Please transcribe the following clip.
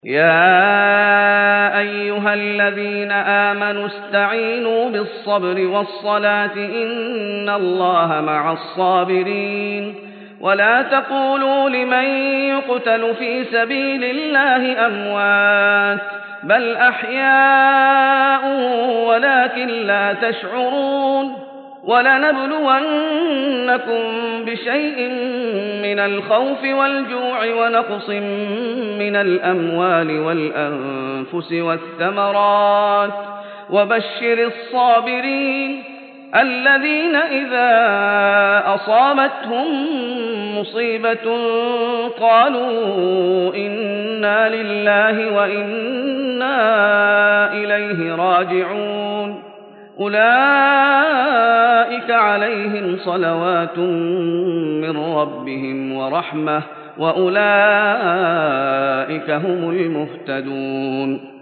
يا أيها الذين آمنوا استعينوا بالصبر والصلاة إن الله مع الصابرين ولا تقولوا لمن يقتل في سبيل الله أموات بل أحياء ولكن لا تشعرون ولنبلونكم بشيء من الخوف والجوع ونقص من الأموال والأنفس والثمرات وبشر الصابرين الذين إذا أصابتهم مصيبة قالوا إنا لله وإنا إليه راجعون أولئك عليهم صلوات من ربهم ورحمة وأولئك هم المهتدون